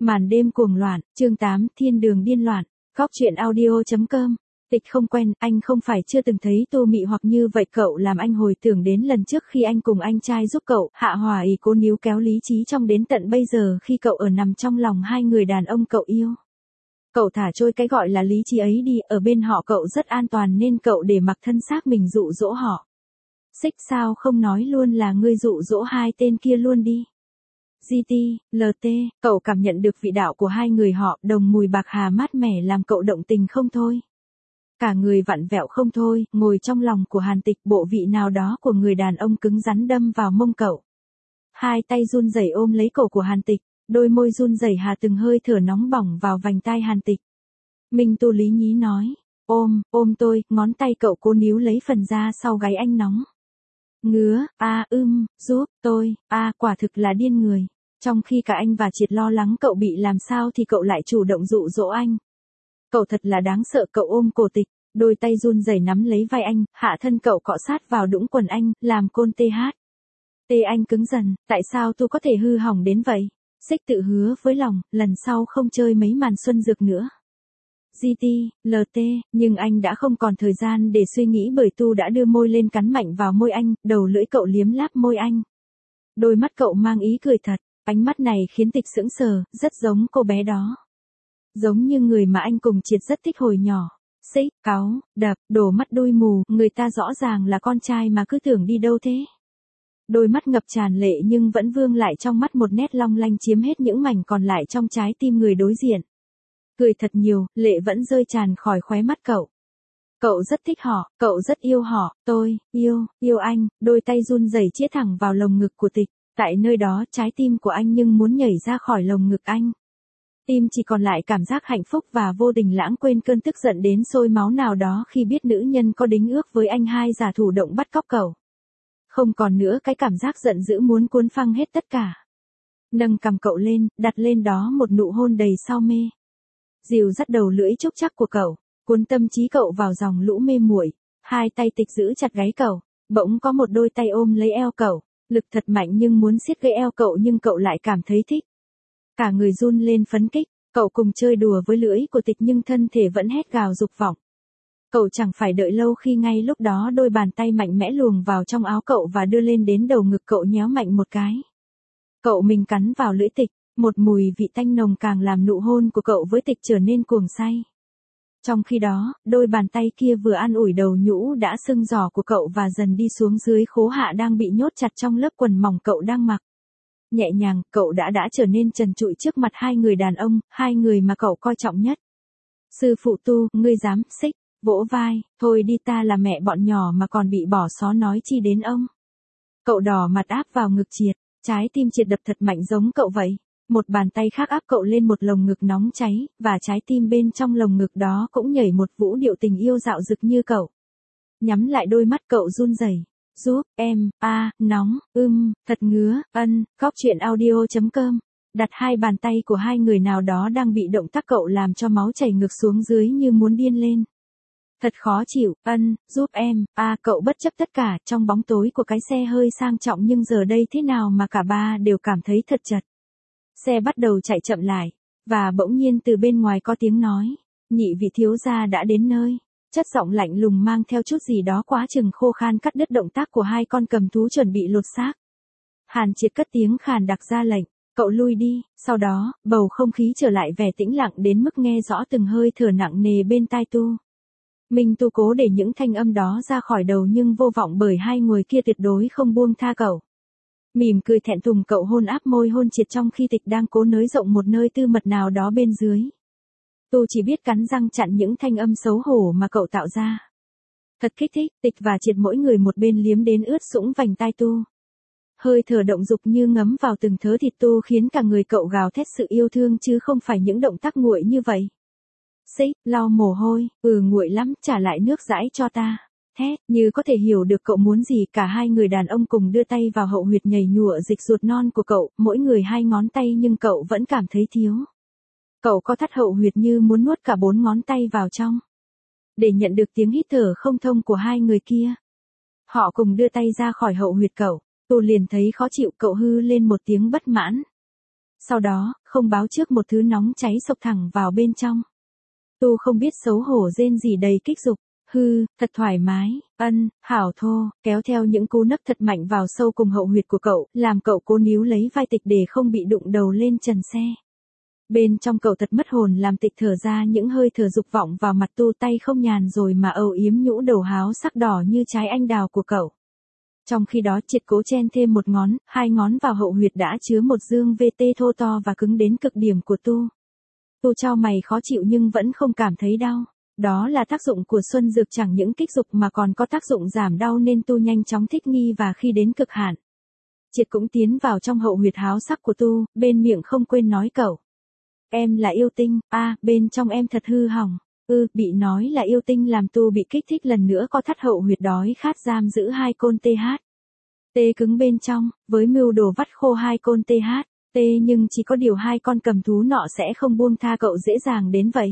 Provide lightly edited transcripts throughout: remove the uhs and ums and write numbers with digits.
Màn đêm cuồng loạn, chương 8, thiên đường điên loạn, góc truyện audio.com. Tịch không quen, anh không phải chưa từng thấy Tô Mị hoặc như vậy cậu làm anh hồi tưởng đến lần trước khi anh cùng anh trai giúp cậu, Hạ Hòa ý cố níu kéo lý trí trong đến tận bây giờ khi cậu ở nằm trong lòng hai người đàn ông cậu yêu. Cậu thả trôi cái gọi là lý trí ấy đi, ở bên họ cậu rất an toàn nên cậu để mặc thân xác mình dụ dỗ họ. Xích sao không nói luôn là ngươi dụ dỗ hai tên kia luôn đi. GT, LT, cậu cảm nhận được vị đạo của hai người họ, đồng mùi bạc hà mát mẻ làm cậu động tình không thôi. Cả người vặn vẹo không thôi, ngồi trong lòng của Hàn Tịch, bộ vị nào đó của người đàn ông cứng rắn đâm vào mông cậu. Hai tay run rẩy ôm lấy cổ của Hàn Tịch, đôi môi run rẩy hà từng hơi thở nóng bỏng vào vành tai Hàn Tịch. Minh Tu lý nhí nói, ôm tôi, ngón tay cậu cố níu lấy phần da sau gáy anh nóng. Ngứa, giúp tôi, quả thực là điên người. Trong khi cả anh và Triệt lo lắng cậu bị làm sao thì cậu lại chủ động dụ dỗ anh. Cậu thật là đáng sợ, cậu ôm cổ Tịch, đôi tay run rẩy nắm lấy vai anh, hạ thân cậu cọ sát vào đũng quần anh, làm côn tê hát. Tê anh cứng dần, tại sao tôi có thể hư hỏng đến vậy? Xích tự hứa với lòng, lần sau không chơi mấy màn xuân dược nữa. GT, LT, nhưng anh đã không còn thời gian để suy nghĩ bởi Tu đã đưa môi lên cắn mạnh vào môi anh, đầu lưỡi cậu liếm láp môi anh. Đôi mắt cậu mang ý cười thật, ánh mắt này khiến Tịch sững sờ, rất giống cô bé đó. Giống như người mà anh cùng Triệt rất thích hồi nhỏ. Xích, cáu, đập, đổ mắt đôi mù, người ta rõ ràng là con trai mà cứ tưởng đi đâu thế. Đôi mắt ngập tràn lệ nhưng vẫn vương lại trong mắt một nét long lanh chiếm hết những mảnh còn lại trong trái tim người đối diện. Cười thật nhiều, lệ vẫn rơi tràn khỏi khóe mắt cậu. Cậu rất thích họ, cậu rất yêu họ, tôi, yêu anh, đôi tay run rẩy chĩa thẳng vào lồng ngực của Tịch, tại nơi đó trái tim của anh nhưng muốn nhảy ra khỏi lồng ngực anh. Tim chỉ còn lại cảm giác hạnh phúc và vô tình lãng quên cơn tức giận đến sôi máu nào đó khi biết nữ nhân có đính ước với anh hai giả thủ động bắt cóc cậu. Không còn nữa cái cảm giác giận dữ muốn cuốn phăng hết tất cả. Nâng cằm cậu lên, đặt lên đó một nụ hôn đầy sao mê. Dìu dắt đầu lưỡi chúc chắc của cậu, cuốn tâm trí cậu vào dòng lũ mê muội. Hai tay Tịch giữ chặt gáy cậu, bỗng có một đôi tay ôm lấy eo cậu, lực thật mạnh nhưng muốn siết gãy eo cậu nhưng cậu lại cảm thấy thích. Cả người run lên phấn kích, cậu cùng chơi đùa với lưỡi của Tịch nhưng thân thể vẫn hét gào dục vọng. Cậu chẳng phải đợi lâu khi ngay lúc đó đôi bàn tay mạnh mẽ luồn vào trong áo cậu và đưa lên đến đầu ngực cậu nhéo mạnh một cái. Cậu mình cắn vào lưỡi Tịch, một mùi vị tanh nồng càng làm nụ hôn của cậu với Tịch trở nên cuồng say. Trong khi đó, đôi bàn tay kia vừa an ủi đầu nhũ đã sưng giỏ của cậu và dần đi xuống dưới khố hạ đang bị nhốt chặt trong lớp quần mỏng cậu đang mặc. Nhẹ nhàng, cậu đã trở nên trần trụi trước mặt hai người đàn ông, hai người mà cậu coi trọng nhất. Sư phụ Tu, ngươi dám, Xích, vỗ vai, thôi đi, ta là mẹ bọn nhỏ mà còn bị bỏ xó nói chi đến ông. Cậu đỏ mặt áp vào ngực Triệt, trái tim Triệt đập thật mạnh giống cậu vậy. Một bàn tay khác áp cậu lên một lồng ngực nóng cháy, và trái tim bên trong lồng ngực đó cũng nhảy một vũ điệu tình yêu dạo dực như cậu. Nhắm lại đôi mắt cậu run rẩy. Giúp em, nóng, thật ngứa, góc truyện audio.com. Đặt hai bàn tay của hai người nào đó đang bị động tác cậu làm cho máu chảy ngược xuống dưới như muốn điên lên. Thật khó chịu, giúp em, cậu bất chấp tất cả trong bóng tối của cái xe hơi sang trọng nhưng giờ đây thế nào mà cả ba đều cảm thấy thật chật. Xe bắt đầu chạy chậm lại, và bỗng nhiên từ bên ngoài có tiếng nói, nhị vị thiếu gia đã đến nơi. Chất giọng lạnh lùng mang theo chút gì đó quá chừng khô khan cắt đứt động tác của hai con cầm thú chuẩn bị lột xác. Hàn Triệt cất tiếng khàn đặc ra lệnh, cậu lui đi, sau đó, bầu không khí trở lại vẻ tĩnh lặng đến mức nghe rõ từng hơi thở nặng nề bên tai Tu. Minh Tu cố để những thanh âm đó ra khỏi đầu nhưng vô vọng bởi hai người kia tuyệt đối không buông tha cậu. Mỉm cười thẹn thùng cậu hôn áp môi hôn Triệt trong khi Tịch đang cố nới rộng một nơi tư mật nào đó bên dưới. Tu chỉ biết cắn răng chặn những thanh âm xấu hổ mà cậu tạo ra. Thật kích thích, Tịch và Triệt mỗi người một bên liếm đến ướt sũng vành tai Tu. Hơi thở động dục như ngấm vào từng thớ thịt Tu khiến cả người cậu gào thét sự yêu thương chứ không phải những động tác nguội như vậy. Xích, lau mồ hôi, nguội lắm, trả lại nước dãi cho ta. Thét, như có thể hiểu được cậu muốn gì, cả hai người đàn ông cùng đưa tay vào hậu huyệt nhảy nhụa dịch ruột non của cậu, mỗi người hai ngón tay nhưng cậu vẫn cảm thấy thiếu. Cậu có thắt hậu huyệt như muốn nuốt cả 4 ngón tay vào trong. Để nhận được tiếng hít thở không thông của hai người kia. Họ cùng đưa tay ra khỏi hậu huyệt cậu, Tu liền thấy khó chịu, cậu hư lên một tiếng bất mãn. Sau đó, không báo trước một thứ nóng cháy xộc thẳng vào bên trong. Tu không biết xấu hổ rên rỉ đầy kích dục. Hư, thật thoải mái, hảo thô, kéo theo những cú nấc thật mạnh vào sâu cùng hậu huyệt của cậu, làm cậu cố níu lấy vai Tịch để không bị đụng đầu lên trần xe. Bên trong cậu thật mất hồn làm Tịch thở ra những hơi thở dục vọng vào mặt Tu, tay không nhàn rồi mà âu yếm nhũ đầu háo sắc đỏ như trái anh đào của cậu. Trong khi đó Triệt cố chen thêm một ngón, hai ngón vào hậu huyệt đã chứa một dương VT thô to và cứng đến cực điểm của Tu. Tu chau mày khó chịu nhưng vẫn không cảm thấy đau. Đó là tác dụng của xuân dược, chẳng những kích dục mà còn có tác dụng giảm đau nên Tu nhanh chóng thích nghi, và khi đến cực hạn, Triệt cũng tiến vào trong hậu huyệt háo sắc của Tu, bên miệng không quên nói cậu. Em là yêu tinh, bên trong em thật hư hỏng. Bị nói là yêu tinh làm Tu bị kích thích lần nữa, có thắt hậu huyệt đói khát giam giữ hai côn TH. Cứng bên trong, với mưu đồ vắt khô hai côn TH. Nhưng chỉ có điều hai con cầm thú nọ sẽ không buông tha cậu dễ dàng đến vậy.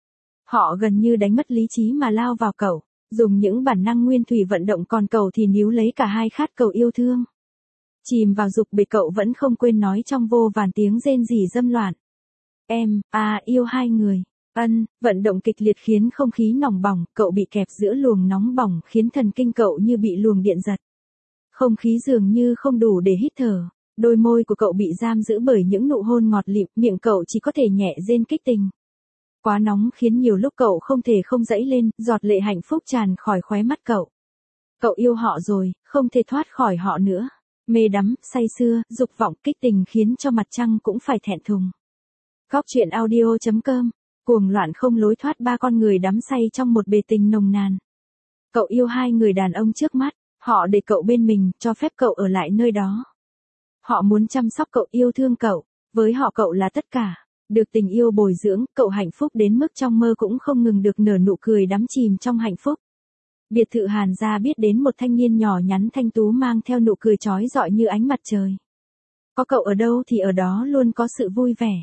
Họ gần như đánh mất lý trí mà lao vào cậu, dùng những bản năng nguyên thủy vận động, còn cậu thì níu lấy cả hai khát cầu yêu thương. Chìm vào dục bể, cậu vẫn không quên nói trong vô vàn tiếng rên rỉ dâm loạn. Em, yêu hai người. Vận động kịch liệt khiến không khí nóng bỏng, cậu bị kẹp giữa luồng nóng bỏng khiến thần kinh cậu như bị luồng điện giật. Không khí dường như không đủ để hít thở, đôi môi của cậu bị giam giữ bởi những nụ hôn ngọt lịm, miệng cậu chỉ có thể nhẹ rên kích tình. Quá nóng khiến nhiều lúc cậu không thể không dãy lên, giọt lệ hạnh phúc tràn khỏi khóe mắt cậu. Cậu yêu họ rồi, không thể thoát khỏi họ nữa. Mê đắm, say sưa, dục vọng, kích tình khiến cho mặt trăng cũng phải thẹn thùng. Góc truyện audio.com, cuồng loạn không lối thoát, ba con người đắm say trong một bề tình nồng nàn. Cậu yêu hai người đàn ông trước mắt, họ để cậu bên mình, cho phép cậu ở lại nơi đó. Họ muốn chăm sóc cậu, yêu thương cậu, với họ cậu là tất cả. Được tình yêu bồi dưỡng, cậu hạnh phúc đến mức trong mơ cũng không ngừng được nở nụ cười đắm chìm trong hạnh phúc. Biệt thự Hàn gia biết đến một thanh niên nhỏ nhắn thanh tú mang theo nụ cười chói rọi như ánh mặt trời. Có cậu ở đâu thì ở đó luôn có sự vui vẻ.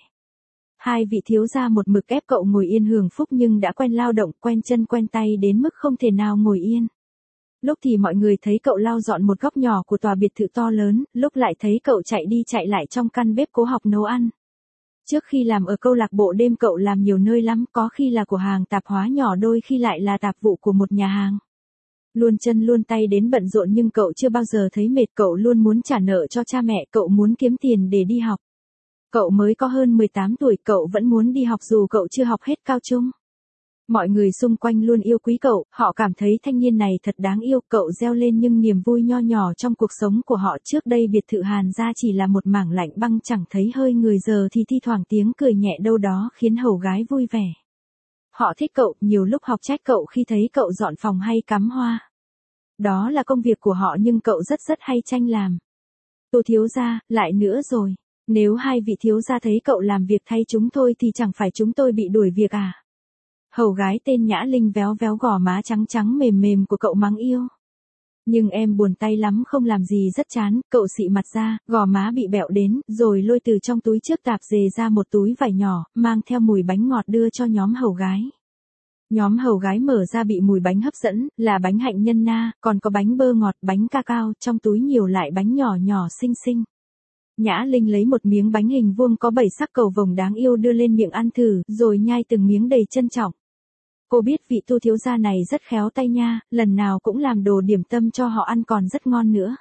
Hai vị thiếu gia một mực ép cậu ngồi yên hưởng phúc, nhưng đã quen lao động, quen chân quen tay đến mức không thể nào ngồi yên. Lúc thì mọi người thấy cậu lau dọn một góc nhỏ của tòa biệt thự to lớn, lúc lại thấy cậu chạy đi chạy lại trong căn bếp cố học nấu ăn. Trước khi làm ở câu lạc bộ đêm cậu làm nhiều nơi lắm, có khi là của hàng tạp hóa nhỏ, đôi khi lại là tạp vụ của một nhà hàng. Luôn chân luôn tay đến bận rộn nhưng cậu chưa bao giờ thấy mệt, cậu luôn muốn trả nợ cho cha mẹ, cậu muốn kiếm tiền để đi học. Cậu mới có hơn 18 tuổi, cậu vẫn muốn đi học dù cậu chưa học hết cao trung. Mọi người xung quanh luôn yêu quý cậu, họ cảm thấy thanh niên này thật đáng yêu, cậu reo lên nhưng niềm vui nho nhỏ trong cuộc sống của họ trước đây biệt thự Hàn gia chỉ là một mảng lạnh băng chẳng thấy hơi người, giờ thì thi thoảng tiếng cười nhẹ đâu đó khiến hầu gái vui vẻ. Họ thích cậu, nhiều lúc học trách cậu khi thấy cậu dọn phòng hay cắm hoa. Đó là công việc của họ nhưng cậu rất hay tranh làm. Tô thiếu gia, lại nữa rồi, nếu hai vị thiếu gia thấy cậu làm việc thay chúng tôi thì chẳng phải chúng tôi bị đuổi việc à? Hầu gái tên Nhã Linh véo véo gò má trắng trắng mềm mềm của cậu mắng yêu. Nhưng em buồn tay lắm, không làm gì rất chán, cậu xị mặt ra, gò má bị bẹo đến, rồi lôi từ trong túi trước tạp dề ra một túi vải nhỏ, mang theo mùi bánh ngọt đưa cho nhóm hầu gái. Nhóm hầu gái mở ra bị mùi bánh hấp dẫn, là bánh hạnh nhân na, còn có bánh bơ ngọt, bánh cacao, trong túi nhiều lại bánh nhỏ nhỏ xinh xinh. Nhã Linh lấy một miếng bánh hình vuông có 7 sắc cầu vồng đáng yêu đưa lên miệng ăn thử, rồi nhai từng miếng đầy trân trọng. Cô biết vị Tu thiếu gia này rất khéo tay nha, lần nào cũng làm đồ điểm tâm cho họ ăn còn rất ngon nữa.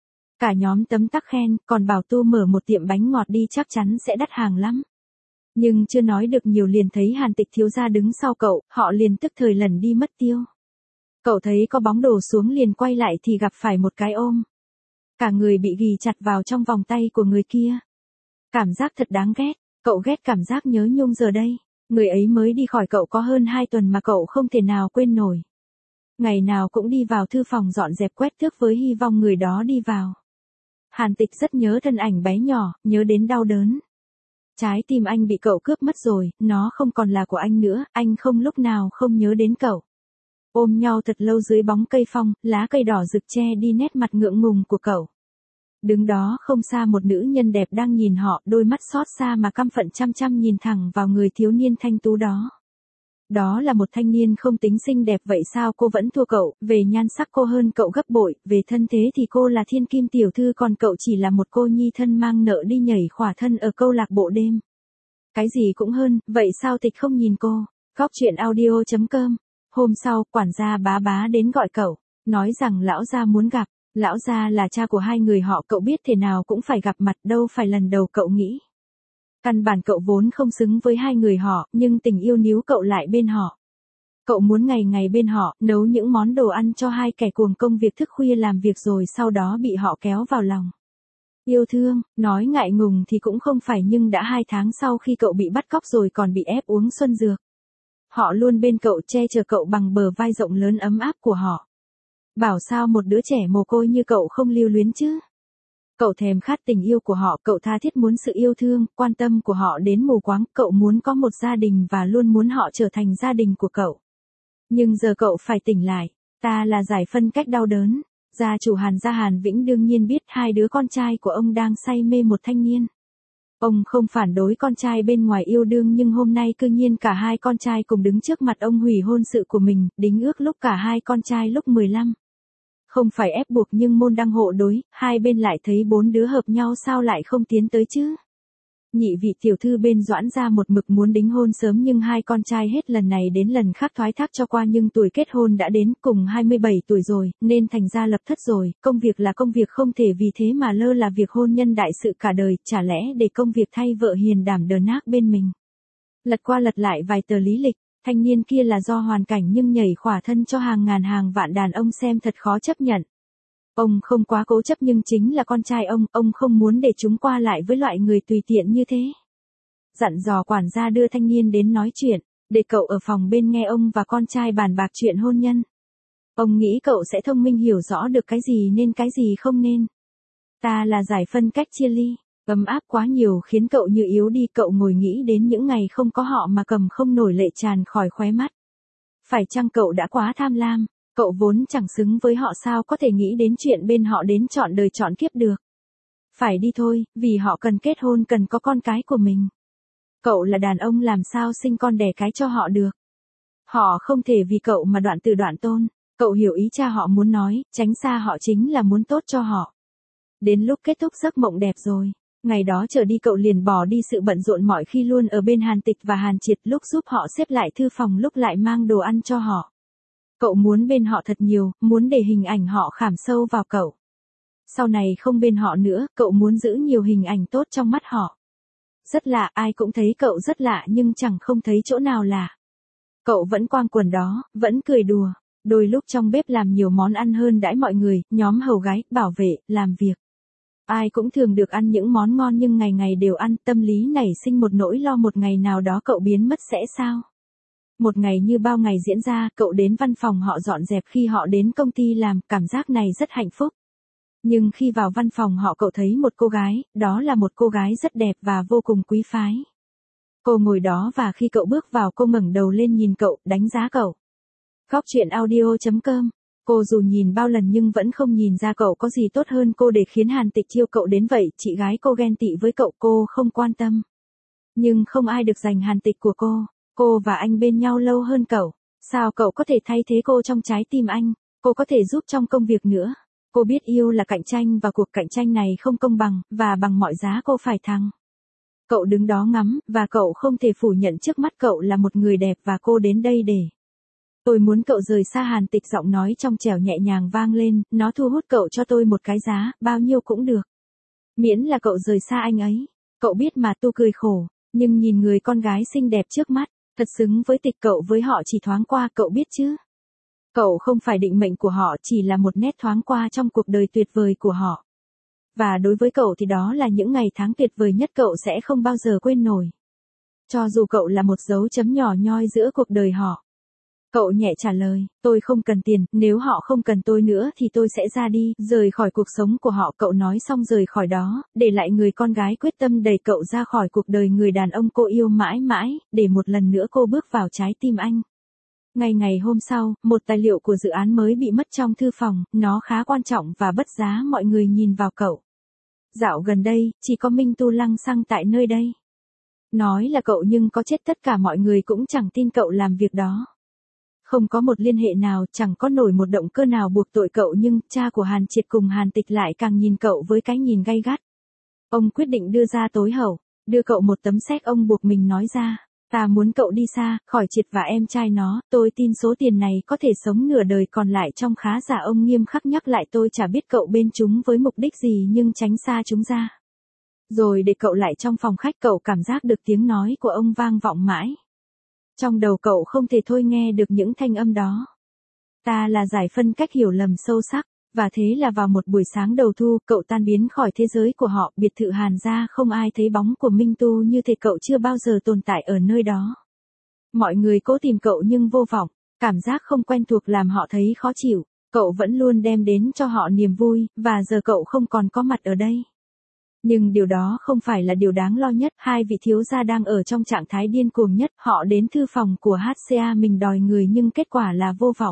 Cả nhóm tấm tắc khen, còn bảo Tu mở một tiệm bánh ngọt đi chắc chắn sẽ đắt hàng lắm. Nhưng chưa nói được nhiều liền thấy Hàn Tịch thiếu gia đứng sau cậu, họ liền tức thời lần đi mất tiêu. Cậu thấy có bóng đổ xuống liền quay lại thì gặp phải một cái ôm. Cả người bị ghì chặt vào trong vòng tay của người kia. Cảm giác thật đáng ghét, cậu ghét cảm giác nhớ nhung giờ đây. Người ấy mới đi khỏi cậu có hơn 2 tuần mà cậu không thể nào quên nổi. Ngày nào cũng đi vào thư phòng dọn dẹp quét tước với hy vọng người đó đi vào. Hàn Tịch rất nhớ thân ảnh bé nhỏ, nhớ đến đau đớn. Trái tim anh bị cậu cướp mất rồi, nó không còn là của anh nữa, anh không lúc nào không nhớ đến cậu. Ôm nhau thật lâu dưới bóng cây phong, lá cây đỏ rực che đi nét mặt ngượng ngùng của cậu. Đứng đó không xa một nữ nhân đẹp đang nhìn họ, đôi mắt xót xa mà căm phận chăm chăm nhìn thẳng vào người thiếu niên thanh tú đó. Đó là một thanh niên không tính xinh đẹp vậy sao cô vẫn thua cậu, về nhan sắc cô hơn cậu gấp bội, về thân thế thì cô là thiên kim tiểu thư còn cậu chỉ là một cô nhi thân mang nợ đi nhảy khỏa thân ở câu lạc bộ đêm. Cái gì cũng hơn, vậy sao Tịch không nhìn cô? Góc chuyện audio.com. Hôm sau, quản gia Bá Bá đến gọi cậu, nói rằng lão gia muốn gặp. Lão gia là cha của hai người họ, cậu biết thế nào cũng phải gặp mặt, đâu phải lần đầu cậu nghĩ. Căn bản cậu vốn không xứng với hai người họ, nhưng tình yêu níu cậu lại bên họ. Cậu muốn ngày ngày bên họ, nấu những món đồ ăn cho hai kẻ cuồng công việc thức khuya làm việc rồi sau đó bị họ kéo vào lòng. Yêu thương, nói ngại ngùng thì cũng không phải nhưng đã 2 tháng sau khi cậu bị bắt cóc rồi còn bị ép uống xuân dược. Họ luôn bên cậu che chở cậu bằng bờ vai rộng lớn ấm áp của họ. Bảo sao một đứa trẻ mồ côi như cậu không lưu luyến chứ? Cậu thèm khát tình yêu của họ, cậu tha thiết muốn sự yêu thương, quan tâm của họ đến mù quáng, cậu muốn có một gia đình và luôn muốn họ trở thành gia đình của cậu. Nhưng giờ cậu phải tỉnh lại, ta là giải phân cách đau đớn. Gia chủ Gia Hàn Vĩnh đương nhiên biết hai đứa con trai của ông đang say mê một thanh niên. Ông không phản đối con trai bên ngoài yêu đương nhưng hôm nay cư nhiên cả hai con trai cùng đứng trước mặt ông hủy hôn sự của mình, đính ước lúc cả hai con trai lúc 15. Không phải ép buộc nhưng môn đăng hộ đối, hai bên lại thấy 4 đứa hợp nhau sao lại không tiến tới chứ. Nhị vị tiểu thư bên Doãn gia một mực muốn đính hôn sớm nhưng hai con trai hết lần này đến lần khác thoái thác cho qua nhưng tuổi kết hôn đã đến cùng 27 tuổi rồi, nên thành ra lập thất rồi, công việc là công việc không thể vì thế mà lơ là việc hôn nhân đại sự cả đời, chả lẽ để công việc thay vợ hiền đảm đờn ác bên mình. Lật qua lật lại vài tờ lý lịch, thanh niên kia là do hoàn cảnh nhưng nhảy khỏa thân cho hàng ngàn hàng vạn đàn ông xem thật khó chấp nhận. Ông không quá cố chấp nhưng chính là con trai ông không muốn để chúng qua lại với loại người tùy tiện như thế. Dặn dò quản gia đưa thanh niên đến nói chuyện, để cậu ở phòng bên nghe ông và con trai bàn bạc chuyện hôn nhân. Ông nghĩ cậu sẽ thông minh hiểu rõ được cái gì nên cái gì không nên. Ta là giải phân cách chia ly, ấm áp quá nhiều khiến cậu như yếu đi, cậu ngồi nghĩ đến những ngày không có họ mà cầm không nổi lệ tràn khỏi khóe mắt. Phải chăng cậu đã quá tham lam? Cậu vốn chẳng xứng với họ sao có thể nghĩ đến chuyện bên họ đến trọn đời trọn kiếp được. Phải đi thôi, vì họ cần kết hôn cần có con cái của mình. Cậu là đàn ông làm sao sinh con đẻ cái cho họ được. Họ không thể vì cậu mà đoạn từ đoạn tôn. Cậu hiểu ý cha họ muốn nói, tránh xa họ chính là muốn tốt cho họ. Đến lúc kết thúc giấc mộng đẹp rồi. Ngày đó trở đi cậu liền bỏ đi sự bận rộn mọi khi luôn ở bên Hàn Tịch và Hàn Triệt, lúc giúp họ xếp lại thư phòng lúc lại mang đồ ăn cho họ. Cậu muốn bên họ thật nhiều, muốn để hình ảnh họ khảm sâu vào cậu. Sau này không bên họ nữa, cậu muốn giữ nhiều hình ảnh tốt trong mắt họ. Rất lạ, ai cũng thấy cậu rất lạ nhưng chẳng không thấy chỗ nào lạ. Cậu vẫn quang quần đó, vẫn cười đùa. Đôi lúc trong bếp làm nhiều món ăn hơn đãi mọi người, nhóm hầu gái, bảo vệ, làm việc. Ai cũng thường được ăn những món ngon nhưng ngày ngày đều ăn, tâm lý nảy sinh một nỗi lo một ngày nào đó cậu biến mất sẽ sao? Một ngày như bao ngày diễn ra, cậu đến văn phòng họ dọn dẹp khi họ đến công ty làm, cảm giác này rất hạnh phúc. Nhưng khi vào văn phòng họ cậu thấy một cô gái, đó là một cô gái rất đẹp và vô cùng quý phái. Cô ngồi đó và khi cậu bước vào cô ngẩng đầu lên nhìn cậu, đánh giá cậu. Góc chuyện audio.com. Cô dù nhìn bao lần nhưng vẫn không nhìn ra cậu có gì tốt hơn cô để khiến Hàn Tịch chiêu cậu đến vậy, chị gái cô ghen tị với cậu, cô không quan tâm. Nhưng không ai được giành Hàn Tịch của cô và anh bên nhau lâu hơn cậu. Sao cậu có thể thay thế cô trong trái tim anh, cô có thể giúp trong công việc nữa. Cô biết yêu là cạnh tranh và cuộc cạnh tranh này không công bằng, và bằng mọi giá cô phải thắng. Cậu đứng đó ngắm, và cậu không thể phủ nhận trước mắt cậu là một người đẹp và cô đến đây để. Tôi muốn cậu rời xa Hàn Tịch, giọng nói trong trẻo nhẹ nhàng vang lên, nó thu hút cậu cho tôi một cái giá, bao nhiêu cũng được. Miễn là cậu rời xa anh ấy. Cậu biết mà, tu cười khổ, nhưng nhìn người con gái xinh đẹp trước mắt, thật xứng với Tịch, cậu với họ chỉ thoáng qua, cậu biết chứ. Cậu không phải định mệnh của họ, chỉ là một nét thoáng qua trong cuộc đời tuyệt vời của họ. Và đối với cậu thì đó là những ngày tháng tuyệt vời nhất cậu sẽ không bao giờ quên nổi. Cho dù cậu là một dấu chấm nhỏ nhoi giữa cuộc đời họ. Cậu nhẹ trả lời, tôi không cần tiền, nếu họ không cần tôi nữa thì tôi sẽ ra đi, rời khỏi cuộc sống của họ. Cậu nói xong rời khỏi đó, để lại người con gái quyết tâm đẩy cậu ra khỏi cuộc đời người đàn ông cô yêu mãi mãi, để một lần nữa cô bước vào trái tim anh. Ngày hôm sau, một tài liệu của dự án mới bị mất trong thư phòng, nó khá quan trọng và bất giá, mọi người nhìn vào cậu. Dạo gần đây, chỉ có Minh Tu lăng xăng tại nơi đây. Nói là cậu nhưng có chết tất cả mọi người cũng chẳng tin cậu làm việc đó. Không có một liên hệ nào, chẳng có nổi một động cơ nào buộc tội cậu nhưng cha của Hàn Triệt cùng Hàn Tịch lại càng nhìn cậu với cái nhìn gay gắt. Ông quyết định đưa ra tối hậu, đưa cậu một tấm séc ông buộc mình nói ra. Ta muốn cậu đi xa, khỏi Triệt và em trai nó, tôi tin số tiền này có thể sống nửa đời còn lại trong khá giả. Ông nghiêm khắc nhắc lại tôi chả biết cậu bên chúng với mục đích gì nhưng tránh xa chúng ra. Rồi để cậu lại trong phòng khách cậu cảm giác được tiếng nói của ông vang vọng mãi. Trong đầu cậu không thể thôi nghe được những thanh âm đó. Ta là giải phân cách hiểu lầm sâu sắc. Và thế là vào một buổi sáng đầu thu, cậu tan biến khỏi thế giới của họ, biệt thự Hàn gia không ai thấy bóng của Minh Tu như thể cậu chưa bao giờ tồn tại ở nơi đó. Mọi người cố tìm cậu nhưng vô vọng, cảm giác không quen thuộc làm họ thấy khó chịu, cậu vẫn luôn đem đến cho họ niềm vui, và giờ cậu không còn có mặt ở đây. Nhưng điều đó không phải là điều đáng lo nhất, hai vị thiếu gia đang ở trong trạng thái điên cuồng nhất, họ đến thư phòng của HCA mình đòi người nhưng kết quả là vô vọng.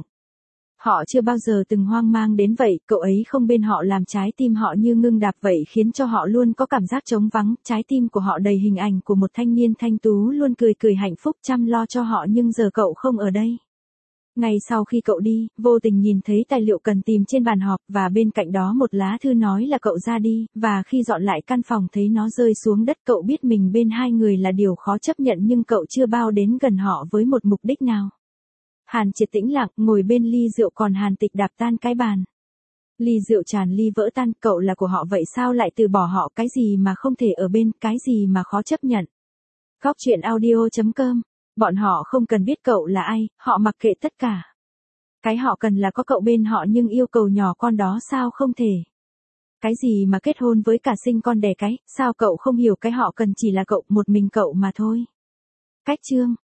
Họ chưa bao giờ từng hoang mang đến vậy, cậu ấy không bên họ làm trái tim họ như ngưng đập vậy khiến cho họ luôn có cảm giác trống vắng, trái tim của họ đầy hình ảnh của một thanh niên thanh tú luôn cười cười hạnh phúc chăm lo cho họ nhưng giờ cậu không ở đây. Ngay sau khi cậu đi, vô tình nhìn thấy tài liệu cần tìm trên bàn họp và bên cạnh đó một lá thư nói là cậu ra đi, và khi dọn lại căn phòng thấy nó rơi xuống đất cậu biết mình bên hai người là điều khó chấp nhận nhưng cậu chưa bao đến gần họ với một mục đích nào. Hàn Triệt tĩnh lặng, ngồi bên ly rượu còn Hàn Tịch đạp tan cái bàn. Ly rượu tràn ly vỡ tan, cậu là của họ vậy sao lại từ bỏ họ, cái gì mà không thể ở bên, cái gì mà khó chấp nhận. Góc truyện audio.com, bọn họ không cần biết cậu là ai, họ mặc kệ tất cả. Cái họ cần là có cậu bên họ nhưng yêu cầu nhỏ con đó sao không thể. Cái gì mà kết hôn với cả sinh con đẻ cái, sao cậu không hiểu cái họ cần chỉ là cậu, một mình cậu mà thôi. Cách chương